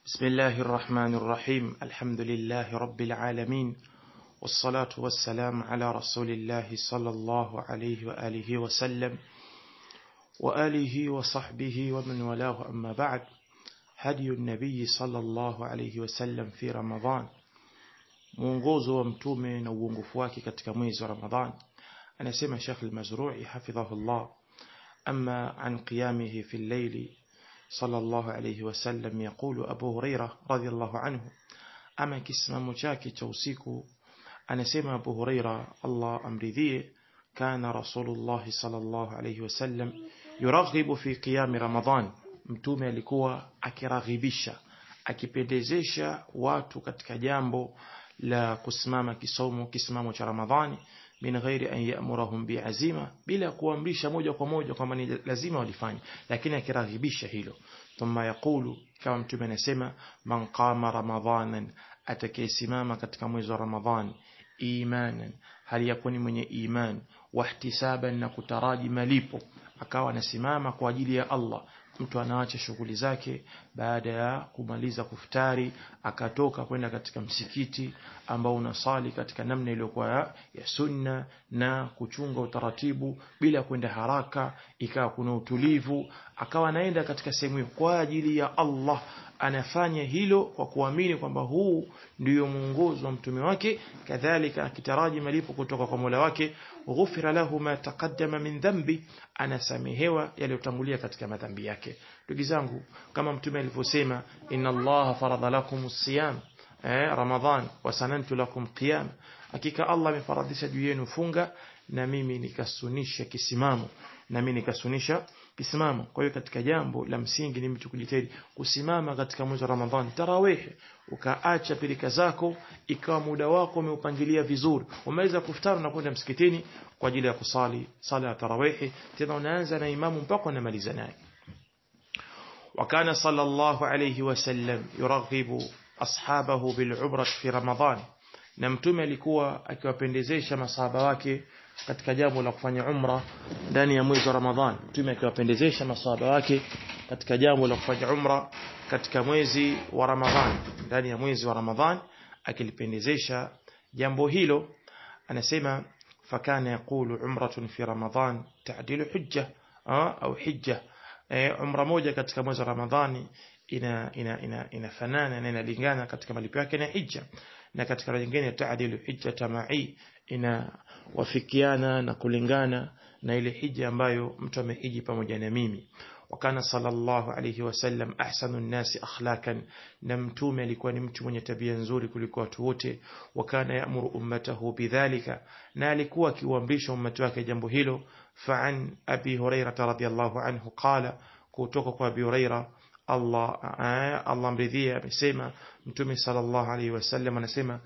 بسم الله الرحمن الرحيم. الحمد لله رب العالمين، والصلاة والسلام على رسول الله صلى الله عليه وآله وسلم وآله وصحبه ومن والاه. أما بعد، هدي النبي صلى الله عليه وسلم في رمضان، mwongozo wa mtume na uongofu wake katika mwezi wa Ramadhan. Anasema Sheikh al-Mazrui hafidhahullah, amma an qiyamihi fi al-layl صلى الله عليه وسلم يقول أبو هريرة رضي الله عنه، أما كسمام chake cha usiku anasema Abu Huraira Allah amridhie, kana Rasulullah sallallahu alayhi wasallam yuraghibu fi qiyam Ramadan, mtume alikuwa akiraghibisha, akipendezesha watu katika jambo la kusimama kisimamo cha Ramadhani, min ghairi an ya'murahum bi'azima, bila kuamrisha moja kwa moja kwamba ni lazima walifanye, lakini akiraghibisha hilo. Thumma yaqulu, kama mtume anasema, man qama ramadhanan, atakayesimama katika mwezi wa Ramadhani, imanan, hali yakuni mwenye iman, wahtisaban, na kutaraji malipo, akawa anasimama kwa ajili ya Allah. Mtu anaacha shughuli zake baada ya kumaliza kuftari, akatoka kwenda katika msikiti ambao unasali katika namna iliyokuwa ya sunna na kuchunga utaratibu bila kwenda haraka, ikawa kuna utulivu, akawa anaenda katika sehemu kwa ajili ya Allah. Anafanya hilo kwa kuamini kwamba huu ndio mwongozo wa mtume wake, kadhalika akitaraji malipo kutoka kwa Mola wake. Ghufira lahu ma taqaddama min dhanbi, anasamehewa yaliyotangulia katika madhambi yake. Ndugu zangu, kama mtume alivyosema, inna Allaha faradha lakumus siyam Ramadhan wa sanantu lakum qiyam, hakika Allah amefaradhisha juu yenu funga na mimi nikasunisha kisimamo, Kwa hiyo katika jambo la msingi ni mtu kujitahidi kusimama katika mwezi wa Ramadhani. Tarawih, ukaacha pilika zako, ikawa muda wako umeupangilia vizuri, umeweza kufutara na kwenda msikitini kwa ajili ya kusali sala ya tarawih, tena unaanza na imamu mpaka unamaliza naye. Wakana sallallahu alayhi wasallam yuraghibu ashabahu bil'umrah fi Ramadhan, na mtume alikuwa akiwapendezesha masahaba wake katika jambo la kufanya umra ndani ya mwezi wa Ramadhan. Mtume akiwapendezesha masahaba wake katika jambo la kufanya umra katika mwezi wa Ramadhan, ndani ya mwezi wa Ramadhan akilipendezesha jambo hilo. Anasema, fakana yaqulu umratun fi Ramadhan ta'dilu hujja au hijja, umra moja katika mwezi wa Ramadhani inafanana na inalingana katika malipo yake na hija, na katika nyingine ta'dilu hijja tamai, inawafikiana na kulingana na ile hija ambayo mtu amehiji pamoja na mimi. Wakana sallallahu alayhi wasallam ahsanun nasi akhlaqan, na mtume alikuwa ni mtu mwenye tabia nzuri kuliko watu wote. Wakana ya'muru ummatahu bidhalika, na alikuwa akiwaamrisha ummati wake jambo hilo. Fa'an Abi Hurairah radhiyallahu anhu qala, kutoka kwa Abi Hurairah Allah mridhia, amesema mtume sallallahu alayhi wasallam anasema,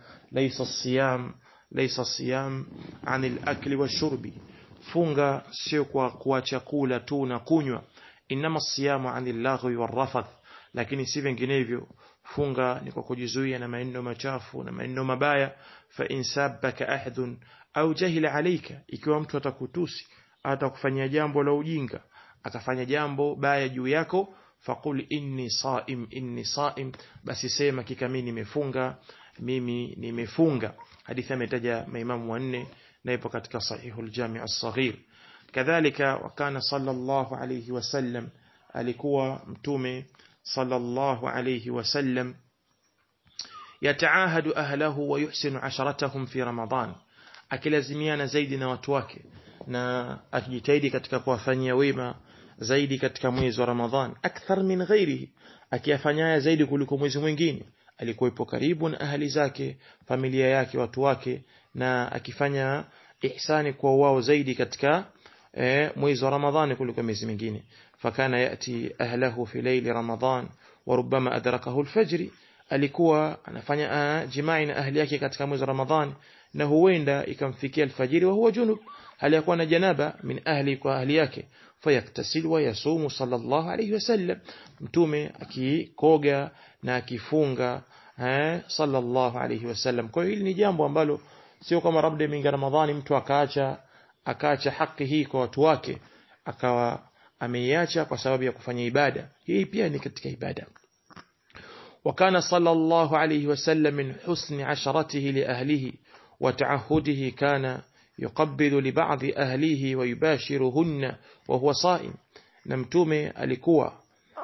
laysa siyam anil akli washurbi, funga sio kwa kuacha kula tu na kunywa. Inama siyamu anil laghwi warrafath, lakini si vinginevyo, funga ni kwa kujizuia na maneno machafu na maneno mabaya. Fa insabaka ahadun au jahila alayka, ikiwa mtu atakutusi, atakufanyia jambo la ujinga, akafanya jambo baya juu yako, faqul inni saim, basi sema kika mimi nimefunga. Hadithi ametaja maimamu wanne na ipo katika sahihul jami' as-saghir. Kadhalika wakana sallallahu alayhi wasallam, alikuwa mtume sallallahu alayhi wasallam yataahadu ahlahu wa yuhsinu asharatahum fi Ramadan, akilazimiana zaidi na watu wake na akijitahidi katika kuwafanyia wema zaidi katika mwezi wa Ramadhan, akthar min ghairihi, akiyafanyia zaidi kuliko mwezi mwingine. Alikuwa ipo karibu na ahli zake, familia yake, watu wake, na akifanya ihsani kwa wao zaidi katika mwezi wa Ramadhani kuliko miezi mingine. Fakana yati ahlahu fi layli Ramadhan wa rubbama adrakahu al-fajr, alikuwa anafanya jimai na ahli yake katika mwezi wa Ramadhani na huenda ikamfikia alfajiri wa huwa junub, hali yakuwa na janaba min ahli kwa ahli yake. Fayaktasil wa yasumu sallallahu alayhi wasallam, mtume akikoga na akifunga sallallahu alayhi wasallam. Kwa hiyo hili ni jambo ambalo sio kama labda mingi Ramadhani mtu akaacha haki hii kwa watu wake, akawa ameiacha kwa sababu ya kufanya ibada. Hii pia ni katika ibada. وكان صلى الله عليه وسلم من حسن عشرته لأهله وتعهده كان يقبل لبعض أهله ويباشرهن وهو صائم. na mtume alikuwa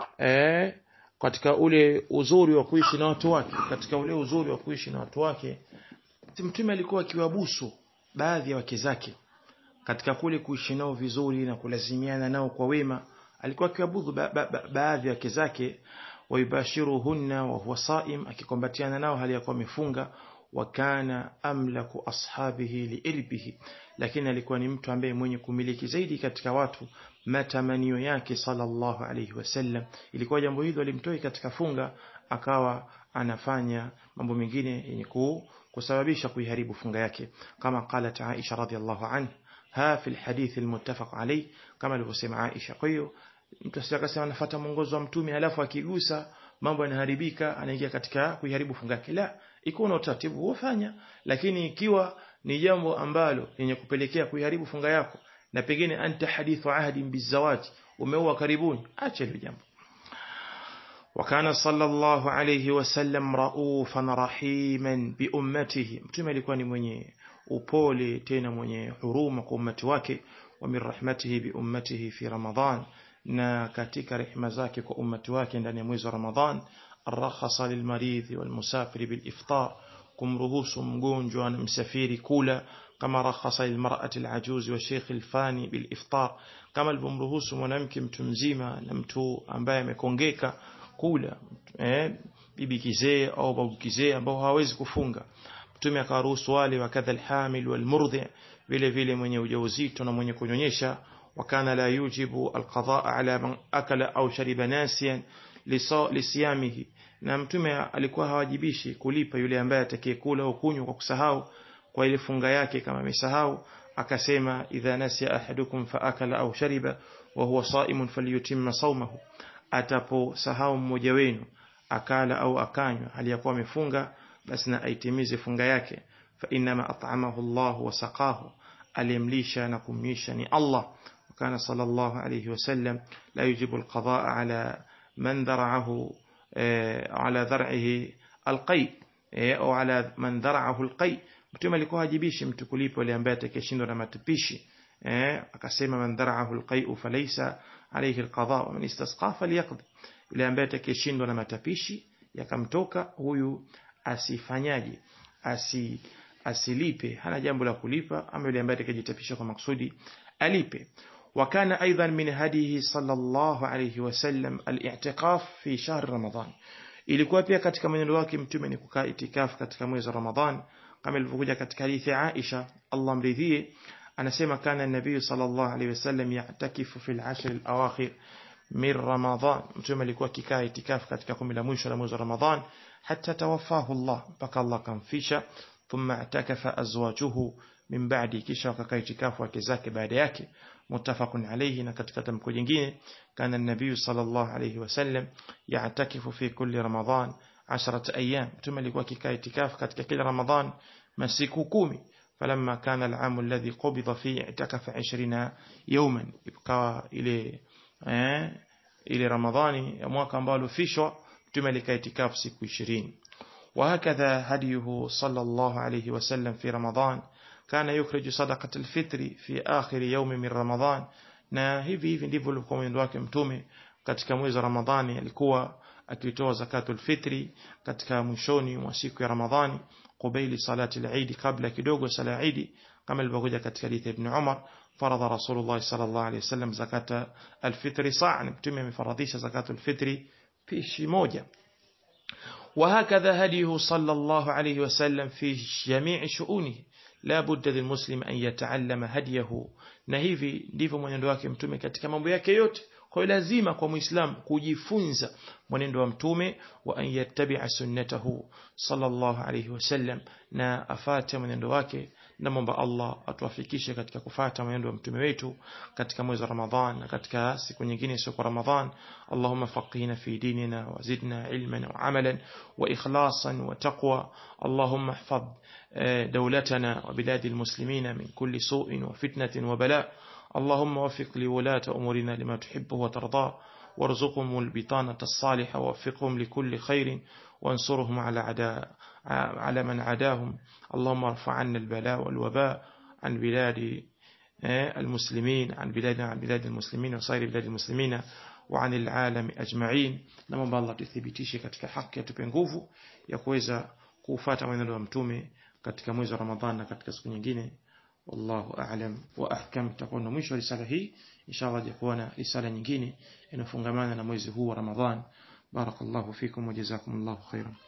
katika ule uzuri wa kuishi na watu wake, katika ule uzuri wa kuishi na watu wake mtume alikuwa akiwabusu baadhi ya wake zake, katika kule kuishi nao vizuri na kulazimiana nao kwa wema alikuwa akiwabusu baadhi ya wake zake, wayubashiruhunna wa huwa saim, akikombatiana nao hali ya kuwa amefunga. Wakana amlaku ashabihi liirbihi, lakini alikuwa ni mtu ambaye mwenye kumiliki zaidi katika watu matamanio yake sallallahu alayhi wasallam. Ilikuwa jambo hilo alimtoi katika funga, akawa anafanya mambo mengine yenye kusababisha kuiharibu funga yake, kama qalat Aisha radhiyallahu anha fi alhadith almuttafaq alayhi, kama alivyosema Aisha. Kwa hiyo mtu asiyakasema anafuata mwongozo wa mtume alafu akigusa mambo yanaharibika anaingia katika kuiharibu funga yake. La, iko na utaratibu huofanya, lakini ikiwa ni jambo ambalo lenye kupelekea kuiharibu funga yako na pengine anta hadithu ahdi bizawaj, umeoa karibuni, acha hilo jambo. Wakana sallallahu alayhi wasallam raufan rahiman bi ummatihi, mtume alikuwa ni mwenye upole tena mwenye huruma kwa ummati wake. Wa min rahmatihi bi ummatihi fi Ramadan, na katika rehema zake kwa ummati wake ndani ya mwezi wa Ramadhan, arrakhasa lilmaridhi walmusafiri biliftar, kumruhusu mgonjwa na msafiri kula, kama rakhasa lilmar'ati alajuz wa sheikh alfani biliftar, kama alivyomruhusu mwanamke mtu mzima na mtu ambaye amekongeka kula, bibi kizee au babu kizee ambao hawezi kufunga. Mtume akaruhusu wale, wakadha alhamil walmurdhi, vile vile mwenye ujauzito na mwenye kunyonyesha. وكان لا يوجب القضاء على من أكل أو شرب ناسيا لصيامه, na mtume alikuwa hawajibishi kulipa yule ambaye atakayekula au kunywa kwa kusahau kwa ile funga yake kama amesahau. Akasema idha nasiya ahadukum fa akala au shariba wa huwa saimun falyutimma sawmahu, ataposahau mmoja wenu akala au akanywa hali ya kuwa amefunga, basi na aitimize funga yake. Fa inma at'amahu Allah wa saqahu, alimlisha na kumnywisha ni Allah. كان صلى الله عليه وسلم لا يجب القضاء على من ذرعه على ذرعه القيء au ala man dhara'ahu alqay. Mtume alikuwa hajibishi mtu kulipa yule ambaye atakayeshindwa na matapishi, akasema man dhara'ahu alqay falaysa alayhi alqada wa man istasqa falyaqdi, yule ambaye atakayeshindwa na matapishi yakamtoka, huyu asifanyaje, asilipe, hana jambo la kulipa. Ama yule ambaye atakayejitapisha kwa maksudi alipe. وكان أيضا من هديه صلى الله عليه وسلم الاعتكاف في شهر رمضان, ilikuwa pia katika mwenendo wake mtume ni kukaa itikafu katika mwezi wa Ramadhan, kama ilivyokuja katika hadithi Aisha Allah mridhie, anasema kana nabii sallallahu alayhi wasallam ya'takifu fil ashr al-awakhir min Ramadhan, mtume alikuwa akikaa itikafu katika 10 la mwisho la mwezi wa Ramadhan, hatta tawaffahu Allah, mpaka Allah kamfisha. Thumma atakafa azwajuhu min ba'di, kisha wakakaa itikafu wake zake baada yake. Muttafaqun alayhi, na katika tamko jingine kana an-nabii sallallahu alayhi wasallam ya'takifu fi kulli Ramadhan 10 ayyam, mtume alikuwa akikaa itikafu katika kila Ramadhan masiku 10. Falamma kana al-aam alladhi qubida fihi i'takafa 20 yawman, ikawa ile Ramadhani ya mwaka ambao ulifishwa mtume alikaa itikafu siku 20. وهكذا هديه صلى الله عليه وسلم في رمضان كان يخرج صدقة الفطر في آخر يوم من رمضان, na hivi ndivyo ulikuwa mwendo wake mtume katika mwezi wa Ramadhani, alikuwa akitoa zakatul fitri katika mwishoni mwa siku ya Ramadhani, kubaili salati al-Eid, kabla kidogo sala Eid, kama ilivyokuja katika hadithi ibn Umar, faradha Rasulullah sallallahu alayhi wasallam zakata al-fitri sa'an, mtume amefaradhisha zakatul fitri pishi moja. وهكذا هديه صلى الله عليه وسلم في جميع شؤونه لا بد للمسلم أن يتعلم هديه, na hivi ndivyo mwenendo wake mtume katika mambo yake yote. Kwa hiyo lazima kwa muislamu kujifunza mwenendo wa mtume, wa an yattabi'a sunnatahu sallallahu alayhi wasallam, na afate mwenendo wake, na mwomba Allah atuafikishe katika kufuata mwenendo wa mtume wetu katika mwezi wa Ramadhan na katika siku nyingine sio kwa Ramadhan. Allahumma faqihna fi dinina wa zidna ilman wa amalan wa ikhlasan wa taqwa. Allahumma ihfaz دولتنا وبلاد المسلمين من كل سوء وفتنة وبلاء. اللهم وفق لولاة أمورنا لما تحبه وترضاه، وارزقهم البطانة الصالحة ووفقهم لكل خير وانصرهم على من عداهم. اللهم ارفع عنا البلاء والوباء عن بلاد المسلمين، عن بلاد المسلمين وسائر بلاد المسلمين وعن العالم أجمعين. نموomba Allah tuthibitishe katika haki, atupe nguvu ya kuweza kufuata maneno ya mtume katika mwezi wa Ramadhani na katika siku nyingine. Wallahu a'lam wa ahkam. Tutakuwa mwisho wa risala hii inshallah, jakuwa na risala nyingine inafungamana na mwezi huu wa Ramadhani. Barakallahu fikum wa jazakumullahu khairan.